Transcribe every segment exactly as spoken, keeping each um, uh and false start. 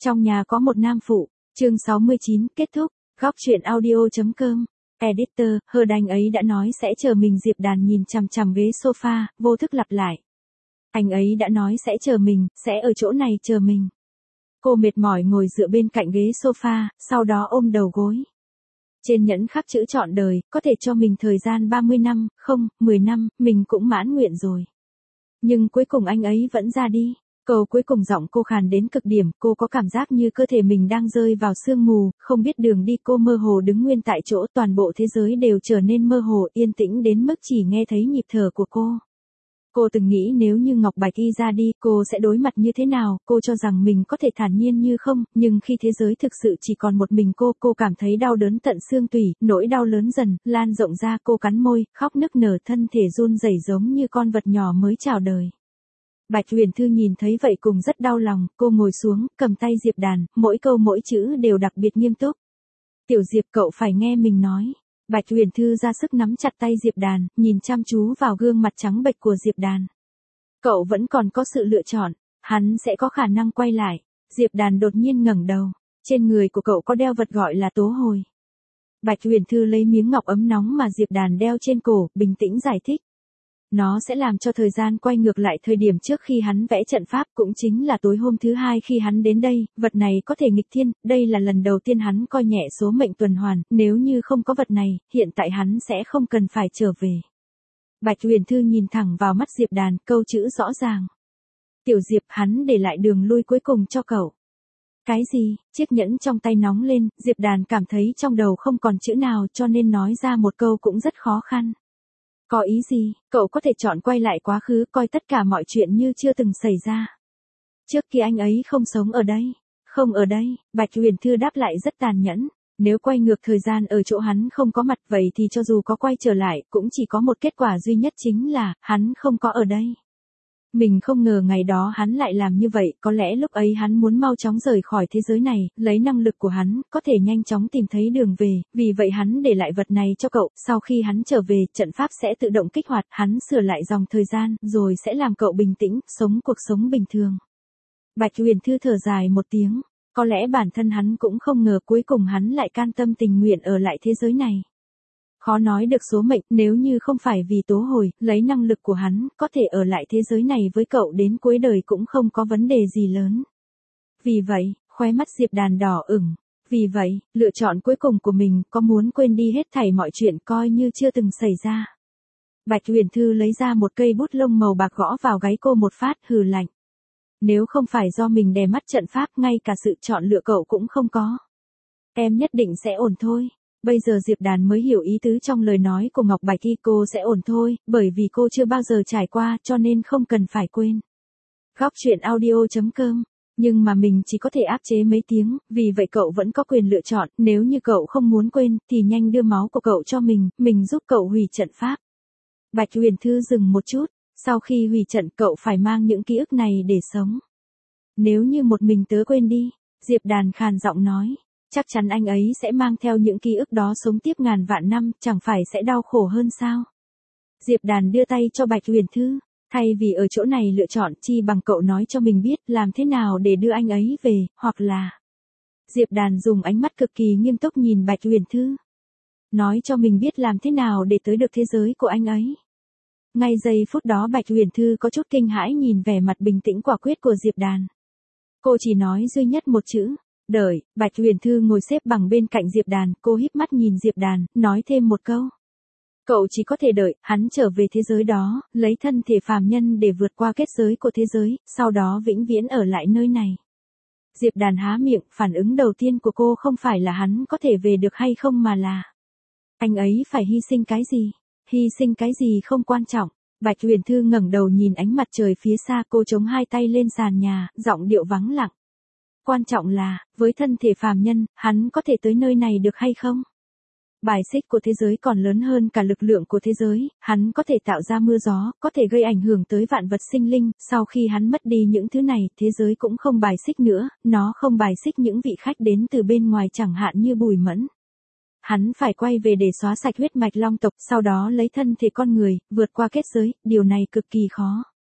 Trong nhà có một nam phụ, chương sáu mươi chín, kết thúc, góc truyện audio chấm com. Editor, hờ anh ấy đã nói sẽ chờ mình. Diệp Đàn nhìn chằm chằm ghế sofa, vô thức lặp lại. Anh ấy đã nói sẽ chờ mình, sẽ ở chỗ này chờ mình. Cô mệt mỏi ngồi dựa bên cạnh ghế sofa, sau đó ôm đầu gối. Trên nhẫn khắc chữ trọn đời, có thể cho mình thời gian ba mươi năm, không, mười năm, mình cũng mãn nguyện rồi. Nhưng cuối cùng anh ấy vẫn ra đi. Câu cuối cùng giọng cô khàn đến cực điểm, cô có cảm giác như cơ thể mình đang rơi vào sương mù, không biết đường đi. Cô mơ hồ đứng nguyên tại chỗ, toàn bộ thế giới đều trở nên mơ hồ, yên tĩnh đến mức chỉ nghe thấy nhịp thở của cô. Cô từng nghĩ nếu như Ngọc Bạch Y ra đi, cô sẽ đối mặt như thế nào, cô cho rằng mình có thể thản nhiên như không, nhưng khi thế giới thực sự chỉ còn một mình cô, cô cảm thấy đau đớn tận xương tủy, nỗi đau lớn dần, lan rộng ra, cô cắn môi, khóc nức nở, thân thể run rẩy giống như con vật nhỏ mới chào đời. Bạch Huyền Thư nhìn thấy vậy cùng rất đau lòng, cô ngồi xuống, cầm tay Diệp Đàn, mỗi câu mỗi chữ đều đặc biệt nghiêm túc. Tiểu Diệp, cậu phải nghe mình nói. Bạch Huyền Thư ra sức nắm chặt tay Diệp Đàn, nhìn chăm chú vào gương mặt trắng bệch của Diệp Đàn. Cậu vẫn còn có sự lựa chọn, hắn sẽ có khả năng quay lại. Diệp Đàn đột nhiên ngẩng đầu, trên người của cậu có đeo vật gọi là tố hồi. Bạch Huyền Thư lấy miếng ngọc ấm nóng mà Diệp Đàn đeo trên cổ, bình tĩnh giải thích. Nó sẽ làm cho thời gian quay ngược lại thời điểm trước khi hắn vẽ trận pháp, cũng chính là tối hôm thứ hai khi hắn đến đây. Vật này có thể nghịch thiên, đây là lần đầu tiên hắn coi nhẹ số mệnh tuần hoàn, nếu như không có vật này, hiện tại hắn sẽ không cần phải trở về. Bạch Huyền Thư nhìn thẳng vào mắt Diệp Đàn, câu chữ rõ ràng. Tiểu Diệp, hắn để lại đường lui cuối cùng cho cậu. Cái gì? Chiếc nhẫn trong tay nóng lên, Diệp Đàn cảm thấy trong đầu không còn chữ nào, cho nên nói ra một câu cũng rất khó khăn. Có ý gì? Cậu có thể chọn quay lại quá khứ, coi tất cả mọi chuyện như chưa từng xảy ra. Trước khi anh ấy không sống ở đây. Không ở đây, Bạch Huyền Thư đáp lại rất tàn nhẫn. Nếu quay ngược thời gian ở chỗ hắn không có mặt, vậy thì cho dù có quay trở lại, cũng chỉ có một kết quả duy nhất, chính là, hắn không có ở đây. Mình không ngờ ngày đó hắn lại làm như vậy, có lẽ lúc ấy hắn muốn mau chóng rời khỏi thế giới này, lấy năng lực của hắn, có thể nhanh chóng tìm thấy đường về, vì vậy hắn để lại vật này cho cậu, sau khi hắn trở về, trận pháp sẽ tự động kích hoạt, hắn sửa lại dòng thời gian, rồi sẽ làm cậu bình tĩnh, sống cuộc sống bình thường. Bạch Huyền Thư thở dài một tiếng, có lẽ bản thân hắn cũng không ngờ cuối cùng hắn lại can tâm tình nguyện ở lại thế giới này. Khó nói được số mệnh, nếu như không phải vì tố hồi, lấy năng lực của hắn, có thể ở lại thế giới này với cậu đến cuối đời cũng không có vấn đề gì lớn. Vì vậy, khóe mắt Diệp Đàn đỏ ửng. Vì vậy, lựa chọn cuối cùng của mình, có muốn quên đi hết thảy mọi chuyện coi như chưa từng xảy ra. Bạch Huyền Thư lấy ra một cây bút lông màu bạc gõ vào gáy cô một phát, hừ lạnh. Nếu không phải do mình đè mắt trận pháp, ngay cả sự chọn lựa cậu cũng không có. Em nhất định sẽ ổn thôi. Bây giờ Diệp Đàn mới hiểu ý tứ trong lời nói của Ngọc Bạch Y, cô sẽ ổn thôi, bởi vì cô chưa bao giờ trải qua, cho nên không cần phải quên. Góc truyện audio chấm com. Nhưng mà mình chỉ có thể áp chế mấy tiếng, vì vậy cậu vẫn có quyền lựa chọn, nếu như cậu không muốn quên, thì nhanh đưa máu của cậu cho mình, mình giúp cậu hủy trận pháp. Bạch Huyền Thư dừng một chút, sau khi hủy trận cậu phải mang những ký ức này để sống. Nếu như một mình tớ quên đi, Diệp Đàn khàn giọng nói. Chắc chắn anh ấy sẽ mang theo những ký ức đó sống tiếp ngàn vạn năm, chẳng phải sẽ đau khổ hơn sao? Diệp Đàn đưa tay cho Bạch Huyền Thư, thay vì ở chỗ này lựa chọn, chi bằng cậu nói cho mình biết làm thế nào để đưa anh ấy về, hoặc là... Diệp Đàn dùng ánh mắt cực kỳ nghiêm túc nhìn Bạch Huyền Thư. Nói cho mình biết làm thế nào để tới được thế giới của anh ấy. Ngay giây phút đó Bạch Huyền Thư có chút kinh hãi nhìn vẻ mặt bình tĩnh quả quyết của Diệp Đàn. Cô chỉ nói duy nhất một chữ. Đợi. Bạch Huyền Thư ngồi xếp bằng bên cạnh Diệp Đàn, cô híp mắt nhìn Diệp Đàn, nói thêm một câu. Cậu chỉ có thể đợi, hắn trở về thế giới đó, lấy thân thể phàm nhân để vượt qua kết giới của thế giới, sau đó vĩnh viễn ở lại nơi này. Diệp Đàn há miệng, phản ứng đầu tiên của cô không phải là hắn có thể về được hay không mà là anh ấy phải hy sinh cái gì? Hy sinh cái gì không quan trọng. Bạch Huyền Thư ngẩng đầu nhìn ánh mặt trời phía xa, cô chống hai tay lên sàn nhà, giọng điệu vắng lặng. Quan trọng là, với thân thể phàm nhân, hắn có thể tới nơi này được hay không? Bài xích của thế giới còn lớn hơn cả lực lượng của thế giới, hắn có thể tạo ra mưa gió, có thể gây ảnh hưởng tới vạn vật sinh linh, sau khi hắn mất đi những thứ này, thế giới cũng không bài xích nữa, nó không bài xích những vị khách đến từ bên ngoài chẳng hạn như Bùi Mẫn. Hắn phải quay về để xóa sạch huyết mạch long tộc, sau đó lấy thân thể con người, vượt qua kết giới, điều này cực kỳ khó.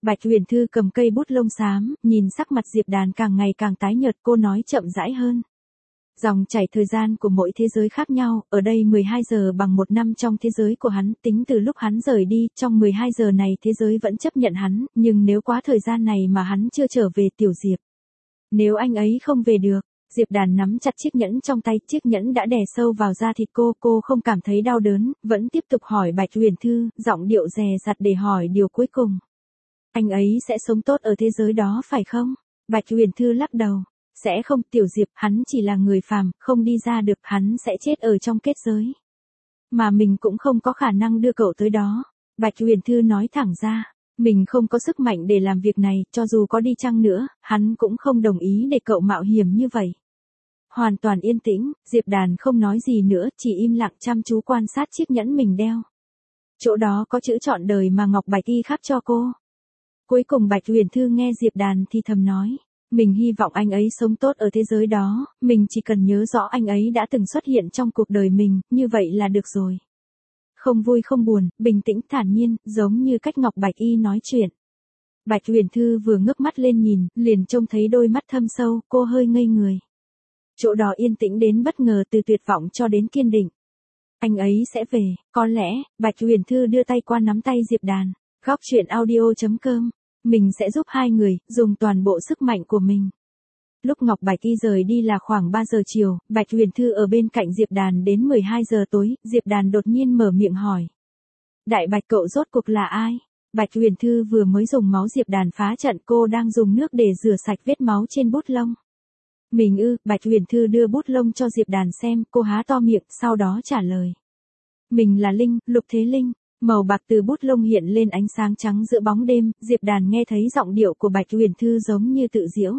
Bạch Huyền Thư cầm cây bút lông xám, nhìn sắc mặt Diệp Đàn càng ngày càng tái nhợt, cô nói chậm rãi hơn. Dòng chảy thời gian của mỗi thế giới khác nhau, ở đây mười hai giờ bằng một năm trong thế giới của hắn, tính từ lúc hắn rời đi, trong mười hai giờ này thế giới vẫn chấp nhận hắn, nhưng nếu quá thời gian này mà hắn chưa trở về Tiểu Diệp. Nếu anh ấy không về được, Diệp Đàn nắm chặt chiếc nhẫn trong tay, chiếc nhẫn đã đè sâu vào da thịt cô, cô không cảm thấy đau đớn, vẫn tiếp tục hỏi Bạch Huyền Thư, giọng điệu dè dặt để hỏi điều cuối cùng. Anh ấy sẽ sống tốt ở thế giới đó phải không? Bạch Huyền Thư lắc đầu. Sẽ không, Tiểu Diệp, hắn chỉ là người phàm, không đi ra được, hắn sẽ chết ở trong kết giới. Mà mình cũng không có khả năng đưa cậu tới đó. Bạch Huyền Thư nói thẳng ra, mình không có sức mạnh để làm việc này, cho dù có đi chăng nữa, hắn cũng không đồng ý để cậu mạo hiểm như vậy. Hoàn toàn yên tĩnh, Diệp Đàn không nói gì nữa, chỉ im lặng chăm chú quan sát chiếc nhẫn mình đeo. Chỗ đó có chữ trọn đời mà Ngọc Bạch Y khắc cho cô. Cuối cùng Bạch Huyền Thư nghe Diệp Đàn thì thầm nói. Mình hy vọng anh ấy sống tốt ở thế giới đó, mình chỉ cần nhớ rõ anh ấy đã từng xuất hiện trong cuộc đời mình, như vậy là được rồi. Không vui không buồn, bình tĩnh thản nhiên, giống như cách Ngọc Bạch Y nói chuyện. Bạch Huyền Thư vừa ngước mắt lên nhìn, liền trông thấy đôi mắt thâm sâu, cô hơi ngây người. Chỗ đó yên tĩnh đến bất ngờ, từ tuyệt vọng cho đến kiên định. Anh ấy sẽ về, có lẽ. Bạch Huyền Thư đưa tay qua nắm tay Diệp Đàn. Góc truyện audio chấm com. Mình sẽ giúp hai người, dùng toàn bộ sức mạnh của mình. Lúc Ngọc Bạch Y rời đi là khoảng ba giờ chiều, Bạch Huyền Thư ở bên cạnh Diệp Đàn đến mười hai giờ tối, Diệp Đàn đột nhiên mở miệng hỏi. Đại Bạch cậu rốt cuộc là ai? Bạch Huyền Thư vừa mới dùng máu Diệp Đàn phá trận, cô đang dùng nước để rửa sạch vết máu trên bút lông. Mình ư, Bạch Huyền Thư đưa bút lông cho Diệp Đàn xem, cô há to miệng, sau đó trả lời. Mình là Linh, Lục Thế Linh. Màu bạc từ bút lông hiện lên ánh sáng trắng giữa bóng đêm, Diệp Đàn nghe thấy giọng điệu của Bạch Huyền Thư giống như tự giễu.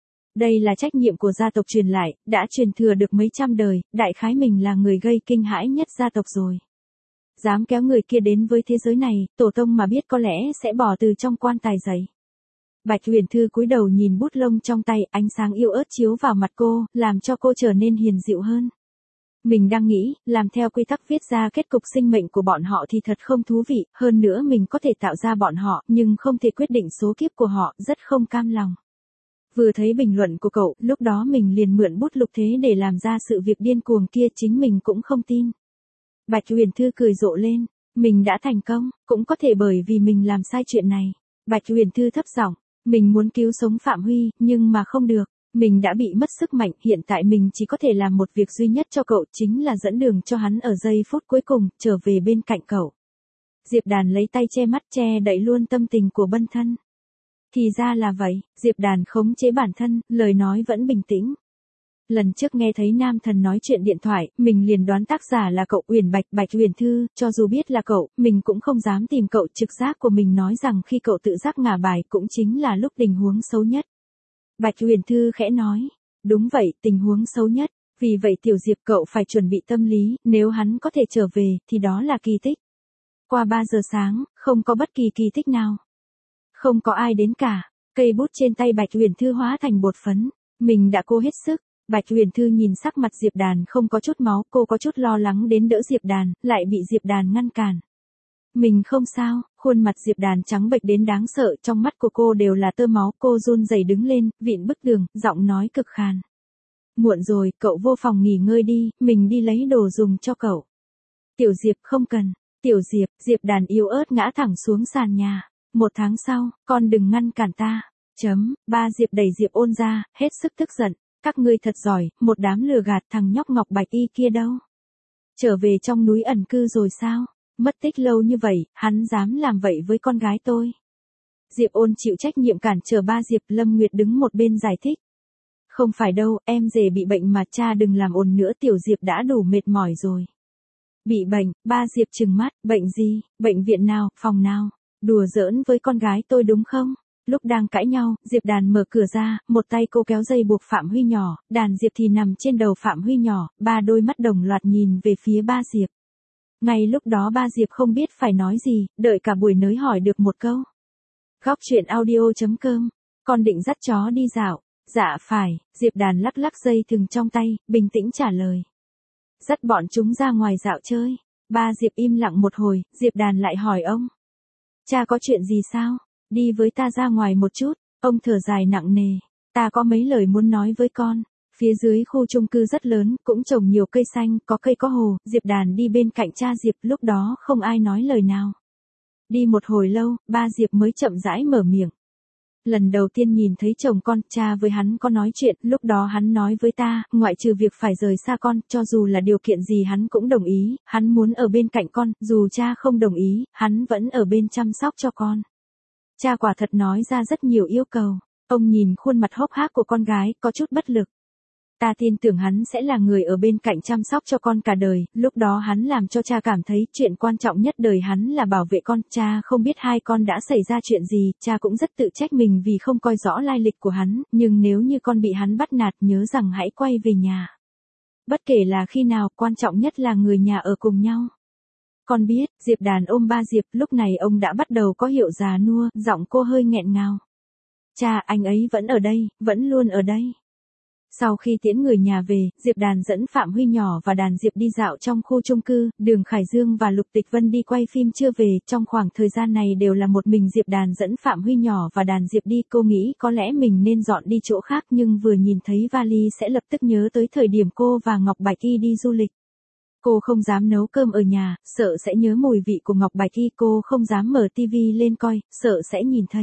Đây là trách nhiệm của gia tộc truyền lại, đã truyền thừa được mấy trăm đời, đại khái mình là người gây kinh hãi nhất gia tộc rồi. Dám kéo người kia đến với thế giới này, tổ tông mà biết có lẽ sẽ bỏ từ trong quan tài dậy. Bạch Huyền Thư cúi đầu nhìn bút lông trong tay, ánh sáng yêu ớt chiếu vào mặt cô, làm cho cô trở nên hiền dịu hơn. Mình đang nghĩ, làm theo quy tắc viết ra kết cục sinh mệnh của bọn họ thì thật không thú vị, hơn nữa mình có thể tạo ra bọn họ, nhưng không thể quyết định số kiếp của họ, rất không cam lòng. Vừa thấy bình luận của cậu, lúc đó mình liền mượn bút lục thế để làm ra sự việc điên cuồng kia, chính mình cũng không tin. Bạch Huyền Thư cười rộ lên, mình đã thành công, cũng có thể bởi vì mình làm sai chuyện này. Bạch Huyền Thư thấp giọng, mình muốn cứu sống Phạm Huy, nhưng mà không được. Mình đã bị mất sức mạnh, hiện tại mình chỉ có thể làm một việc duy nhất cho cậu, chính là dẫn đường cho hắn ở giây phút cuối cùng, trở về bên cạnh cậu. Diệp Đàn lấy tay che mắt, che đậy luôn tâm tình của Bân Thân. Thì ra là vậy, Diệp Đàn khống chế bản thân, lời nói vẫn bình tĩnh. Lần trước nghe thấy Nam Thần nói chuyện điện thoại, mình liền đoán tác giả là cậu Uyển Bạch. Bạch Huyền Thư, cho dù biết là cậu, mình cũng không dám tìm cậu, trực giác của mình nói rằng khi cậu tự giác ngả bài cũng chính là lúc tình huống xấu nhất. Bạch Huyền Thư khẽ nói, đúng vậy, tình huống xấu nhất, vì vậy Tiểu Diệp cậu phải chuẩn bị tâm lý, nếu hắn có thể trở về, thì đó là kỳ tích. Qua ba giờ sáng, không có bất kỳ kỳ tích nào. Không có ai đến cả, cây bút trên tay Bạch Huyền Thư hóa thành bột phấn, mình đã cố hết sức. Bạch Huyền Thư nhìn sắc mặt Diệp Đàn không có chút máu, cô có chút lo lắng đến đỡ Diệp Đàn, lại bị Diệp Đàn ngăn cản. Mình không sao, khuôn mặt Diệp Đàn trắng bệch đến đáng sợ, trong mắt của cô đều là tơ máu, cô run rẩy đứng lên, vịn bức tường, giọng nói cực khàn. Muộn rồi, cậu vô phòng nghỉ ngơi đi, mình đi lấy đồ dùng cho cậu. Tiểu Diệp không cần, Tiểu Diệp, Diệp Đàn yếu ớt ngã thẳng xuống sàn nhà. Một tháng sau, con đừng ngăn cản ta. Chấm, ba Diệp đẩy Diệp Ôn ra, hết sức tức giận. Các ngươi thật giỏi, một đám lừa gạt, thằng nhóc Ngọc Bạch Y kia đâu? Trở về trong núi ẩn cư rồi sao? Mất tích lâu như vậy, hắn dám làm vậy với con gái tôi. Diệp Ôn chịu trách nhiệm cản trở ba Diệp. Lâm Nguyệt đứng một bên giải thích. Không phải đâu, em rể bị bệnh mà, cha đừng làm ồn nữa, Tiểu Diệp đã đủ mệt mỏi rồi. Bị bệnh, ba Diệp trừng mắt, bệnh gì, bệnh viện nào, phòng nào, đùa giỡn với con gái tôi đúng không? Lúc đang cãi nhau, Diệp Đàn mở cửa ra, một tay cô kéo dây buộc Phạm Huy nhỏ, đàn Diệp thì nằm trên đầu Phạm Huy nhỏ, ba đôi mắt đồng loạt nhìn về phía ba Diệp. Ngay lúc đó ba Diệp không biết phải nói gì, đợi cả buổi nới hỏi được một câu. Góc truyện audio chấm com, con định dắt chó đi dạo. Dạ phải, Diệp Đàn lắc lắc dây thừng trong tay, bình tĩnh trả lời. Dắt bọn chúng ra ngoài dạo chơi. Ba Diệp im lặng một hồi, Diệp Đàn lại hỏi ông. Cha có chuyện gì sao? Đi với ta ra ngoài một chút, ông thở dài nặng nề. Ta có mấy lời muốn nói với con. Phía dưới khu chung cư rất lớn, cũng trồng nhiều cây xanh, có cây có hồ, Diệp Đàn đi bên cạnh cha Diệp, lúc đó không ai nói lời nào. Đi một hồi lâu, ba Diệp mới chậm rãi mở miệng. Lần đầu tiên nhìn thấy chồng con, cha với hắn có nói chuyện, lúc đó hắn nói với ta, ngoại trừ việc phải rời xa con, cho dù là điều kiện gì hắn cũng đồng ý, hắn muốn ở bên cạnh con, dù cha không đồng ý, hắn vẫn ở bên chăm sóc cho con. Cha quả thật nói ra rất nhiều yêu cầu. Ông nhìn khuôn mặt hốc hác của con gái, có chút bất lực. Ta tin tưởng hắn sẽ là người ở bên cạnh chăm sóc cho con cả đời, lúc đó hắn làm cho cha cảm thấy chuyện quan trọng nhất đời hắn là bảo vệ con. Cha không biết hai con đã xảy ra chuyện gì, cha cũng rất tự trách mình vì không coi rõ lai lịch của hắn, nhưng nếu như con bị hắn bắt nạt nhớ rằng hãy quay về nhà. Bất kể là khi nào, quan trọng nhất là người nhà ở cùng nhau. Con biết, Diệp Đàn ôm ba Diệp, lúc này ông đã bắt đầu có hiệu già nua, giọng cô hơi nghẹn ngào. Cha, anh ấy vẫn ở đây, vẫn luôn ở đây. Sau khi tiễn người nhà về, Diệp Đàn dẫn Phạm Huy nhỏ và đàn Diệp đi dạo trong khu chung cư, Đường Khải Dương và Lục Tịch Vân đi quay phim chưa về, trong khoảng thời gian này đều là một mình Diệp Đàn dẫn Phạm Huy nhỏ và đàn Diệp đi, cô nghĩ có lẽ mình nên dọn đi chỗ khác nhưng vừa nhìn thấy vali sẽ lập tức nhớ tới thời điểm cô và Ngọc Bạch Y đi du lịch. Cô không dám nấu cơm ở nhà, sợ sẽ nhớ mùi vị của Ngọc Bạch Y, cô không dám mở tivi lên coi, sợ sẽ nhìn thấy.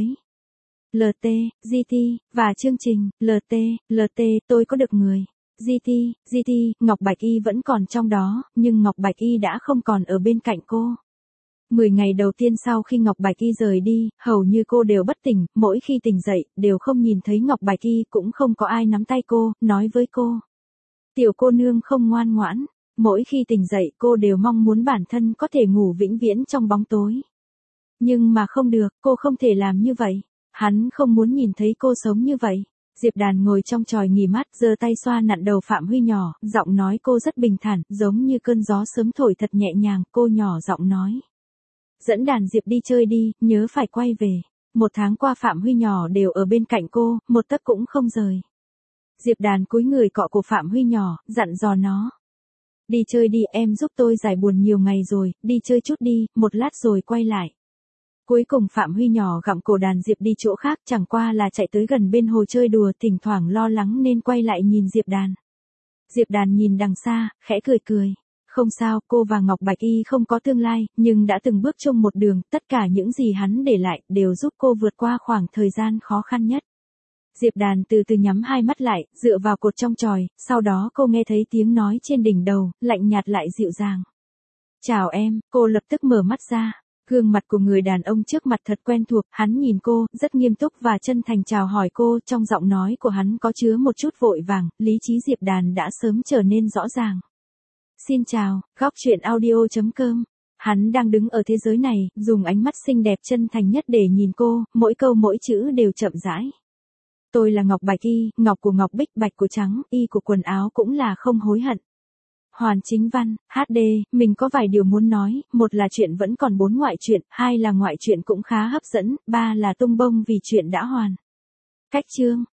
lờ tê, giê tê, và chương trình, lờ tê, lờ tê, tôi có được người. giê tê, giê tê, Ngọc Bạch Y vẫn còn trong đó, nhưng Ngọc Bạch Y đã không còn ở bên cạnh cô. Mười ngày đầu tiên sau khi Ngọc Bạch Y rời đi, hầu như cô đều bất tỉnh, mỗi khi tỉnh dậy, đều không nhìn thấy Ngọc Bạch Y, cũng không có ai nắm tay cô, nói với cô. Tiểu cô nương không ngoan ngoãn, mỗi khi tỉnh dậy cô đều mong muốn bản thân có thể ngủ vĩnh viễn trong bóng tối. Nhưng mà không được, cô không thể làm như vậy. Hắn không muốn nhìn thấy cô sống như vậy. Diệp Đàn ngồi trong chòi nghỉ mát, giơ tay xoa nặn đầu Phạm Huy nhỏ, giọng nói cô rất bình thản, giống như cơn gió sớm thổi thật nhẹ nhàng, cô nhỏ giọng nói. Dẫn đàn Diệp đi chơi đi, nhớ phải quay về. Một tháng qua Phạm Huy nhỏ đều ở bên cạnh cô, một tấc cũng không rời. Diệp Đàn cúi người cọ cổ Phạm Huy nhỏ, dặn dò nó. Đi chơi đi, em giúp tôi giải buồn nhiều ngày rồi, đi chơi chút đi, một lát rồi quay lại. Cuối cùng Phạm Huy nhỏ gặm cổ đàn Diệp đi chỗ khác, chẳng qua là chạy tới gần bên hồ chơi đùa, thỉnh thoảng lo lắng nên quay lại nhìn Diệp Đàn. Diệp Đàn nhìn đằng xa, khẽ cười cười. Không sao, cô và Ngọc Bạch Y không có tương lai, nhưng đã từng bước chung một đường, tất cả những gì hắn để lại, đều giúp cô vượt qua khoảng thời gian khó khăn nhất. Diệp Đàn từ từ nhắm hai mắt lại, dựa vào cột trong chòi, sau đó cô nghe thấy tiếng nói trên đỉnh đầu, lạnh nhạt lại dịu dàng. Chào em, cô lập tức mở mắt ra. Gương mặt của người đàn ông trước mặt thật quen thuộc, hắn nhìn cô, rất nghiêm túc và chân thành chào hỏi cô, trong giọng nói của hắn có chứa một chút vội vàng, lý trí Diệp Đàn đã sớm trở nên rõ ràng. Xin chào, góc truyện audio chấm com. Hắn đang đứng ở thế giới này, dùng ánh mắt xinh đẹp chân thành nhất để nhìn cô, mỗi câu mỗi chữ đều chậm rãi. Tôi là Ngọc Bạch Y, Ngọc của Ngọc Bích, Bạch của Trắng, Y của quần áo cũng là không hối hận. Hoàn Chính Văn, hát đê, mình có vài điều muốn nói, một là chuyện vẫn còn bốn ngoại truyện, hai là ngoại truyện cũng khá hấp dẫn, ba là tung bông vì chuyện đã hoàn. Cách chương.